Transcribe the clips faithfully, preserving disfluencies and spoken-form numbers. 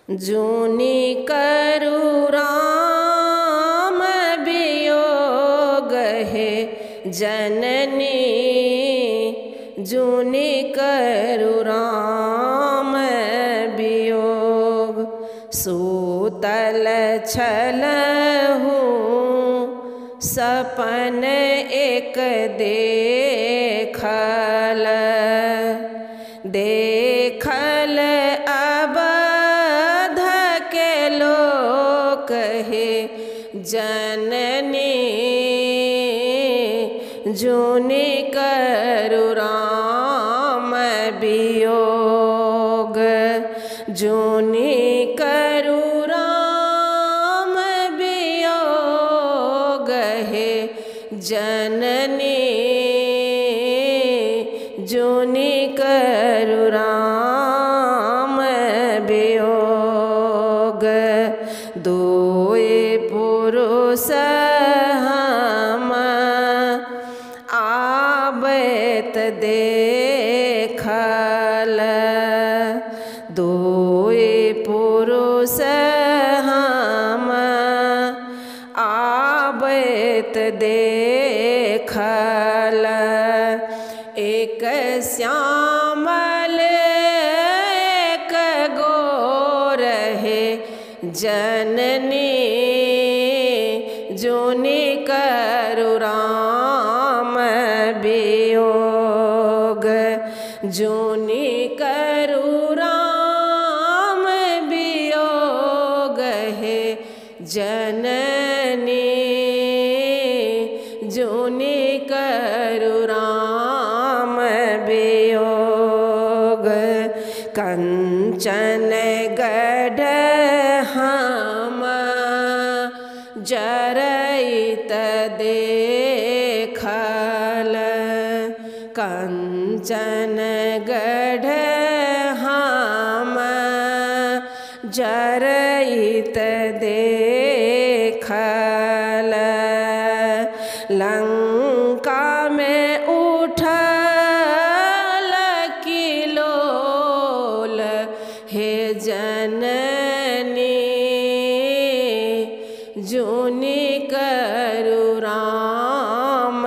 जूनी करु राम वियोग हे जननी, जूनी करु राम वियोग। सूतल छलहूँ सपन एक देखल, देखल अवध के लोक हे जननी, जूनी करु राम वियोग। जूनी करु राम वियोग हे जननी, जूनी करु राम वियोग। दोए पुरुष हम आबैत देखल, दोए पुरुष हम आबैत देखल। एक श्यामल एक गोर हे जननी, जूनी करु राम वियोग। जूनी करु राम वियोग हे जननी, जूनी करु राम वियोग। कंचन गढ़ हम जरैत देखल, कंचन गढ़ हम जरैत देखल। लंका में उठल किलोल हे जननी, जूनी करु राम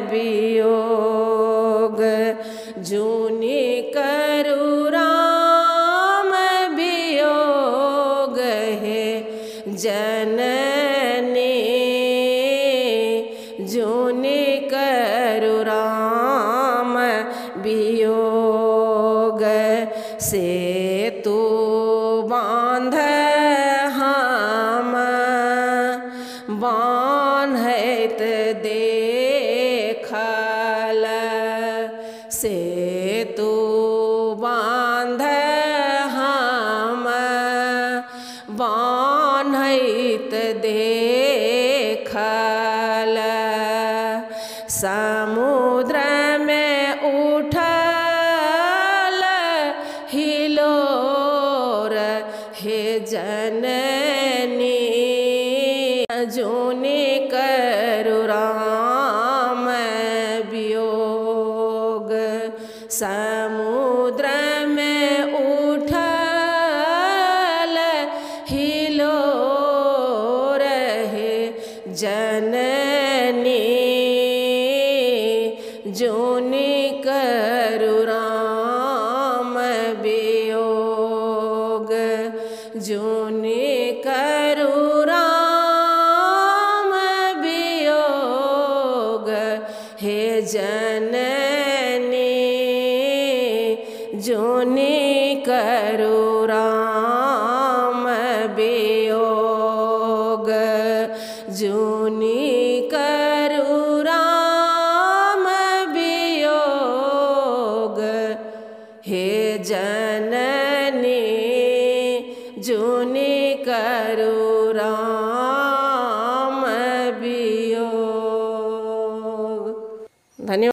वियोग। जूनी करु राम वियोग हे जननी, जूनी करु राम वियोग। सेतु बांध हम बान्हैत देखल, सेतु बांध हम बान्हैत देखल। समुद्र में उठल हिलोर हे जननी, जूनी करु राम वियोग। समुद्र में उठल हिलोर हे जननी, जूनी करु राम वियोग। जूनी करु राम वियोग हे जननी, जूनी करु राम वियोग। जूनी करु राम वियोग हे जननी, जूनी करु